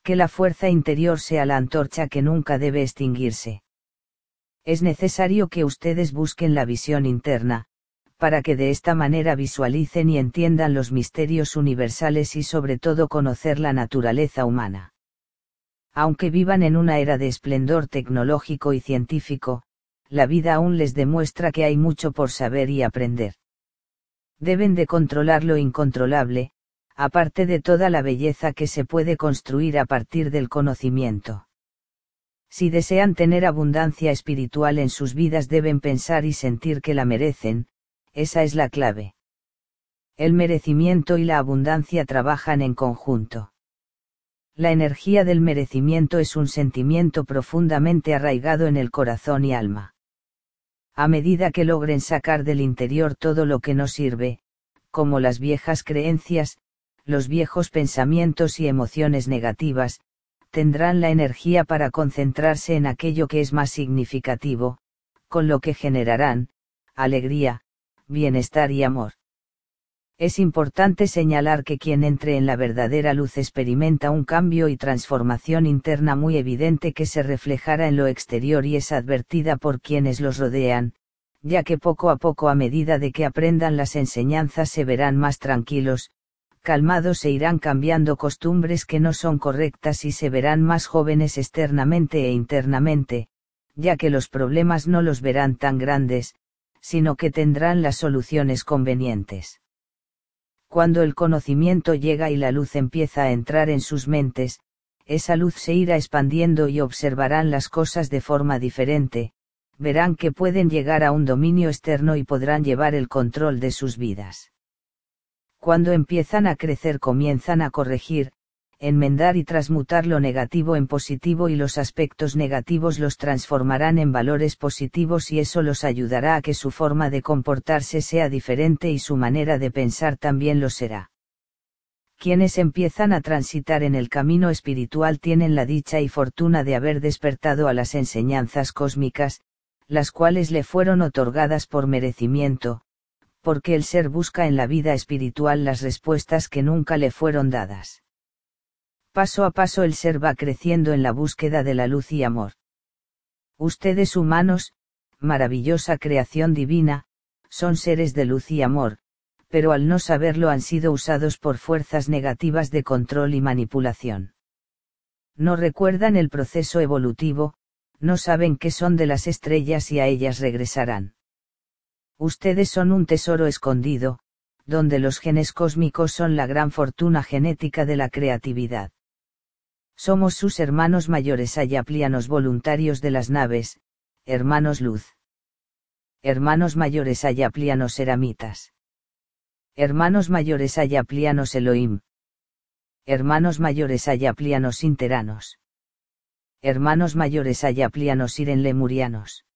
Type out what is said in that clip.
Que la fuerza interior sea la antorcha que nunca debe extinguirse. Es necesario que ustedes busquen la visión interna, para que de esta manera visualicen y entiendan los misterios universales y sobre todo conocer la naturaleza humana. Aunque vivan en una era de esplendor tecnológico y científico, la vida aún les demuestra que hay mucho por saber y aprender. Deben de controlar lo incontrolable, aparte de toda la belleza que se puede construir a partir del conocimiento. Si desean tener abundancia espiritual en sus vidas deben pensar y sentir que la merecen, esa es la clave. El merecimiento y la abundancia trabajan en conjunto. La energía del merecimiento es un sentimiento profundamente arraigado en el corazón y alma. A medida que logren sacar del interior todo lo que no sirve, como las viejas creencias, los viejos pensamientos y emociones negativas, tendrán la energía para concentrarse en aquello que es más significativo, con lo que generarán alegría, bienestar y amor. Es importante señalar que quien entre en la verdadera luz experimenta un cambio y transformación interna muy evidente que se reflejará en lo exterior y es advertida por quienes los rodean, ya que poco a poco a medida de que aprendan las enseñanzas se verán más tranquilos, calmados e irán cambiando costumbres que no son correctas y se verán más jóvenes externamente e internamente, ya que los problemas no los verán tan grandes, sino que tendrán las soluciones convenientes. Cuando el conocimiento llega y la luz empieza a entrar en sus mentes, esa luz se irá expandiendo y observarán las cosas de forma diferente, verán que pueden llegar a un dominio externo y podrán llevar el control de sus vidas. Cuando empiezan a crecer comienzan a corregir, enmendar y transmutar lo negativo en positivo y los aspectos negativos los transformarán en valores positivos y eso los ayudará a que su forma de comportarse sea diferente y su manera de pensar también lo será. Quienes empiezan a transitar en el camino espiritual tienen la dicha y fortuna de haber despertado a las enseñanzas cósmicas, las cuales le fueron otorgadas por merecimiento, porque el ser busca en la vida espiritual las respuestas que nunca le fueron dadas. Paso a paso el ser va creciendo en la búsqueda de la luz y amor. Ustedes humanos, maravillosa creación divina, son seres de luz y amor, pero al no saberlo han sido usados por fuerzas negativas de control y manipulación. No recuerdan el proceso evolutivo, no saben qué son de las estrellas y a ellas regresarán. Ustedes son un tesoro escondido, donde los genes cósmicos son la gran fortuna genética de la creatividad. Somos sus hermanos mayores ayaplianos voluntarios de las naves, hermanos luz. Hermanos mayores ayaplianos eramitas. Hermanos mayores ayaplianos Elohim. Hermanos mayores ayaplianos interanos. Hermanos mayores ayaplianos iren lemurianos.